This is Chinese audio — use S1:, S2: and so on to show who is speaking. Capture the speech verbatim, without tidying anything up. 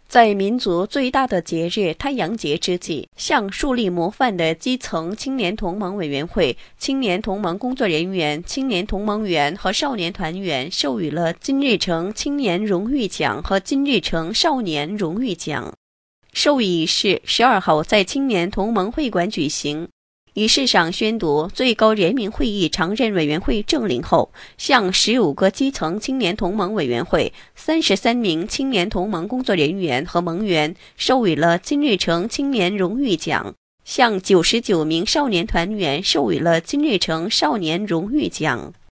S1: 在民族最大的节日太阳节之际，向树立模范的基层青年同盟委员会、青年同盟工作人员、青年同盟员和少年团员授予了金日成青年荣誉奖和金日成少年荣誉奖。授予仪式十二号在青年同盟会馆举行。仪式上宣读最高人民会议常任委员会政令后，向十五个基层青年同盟委员会、三十三名青年同盟工作人员和盟员授予了金日成青年荣誉奖，向九十九名少年团员授予了金日成少年荣誉奖。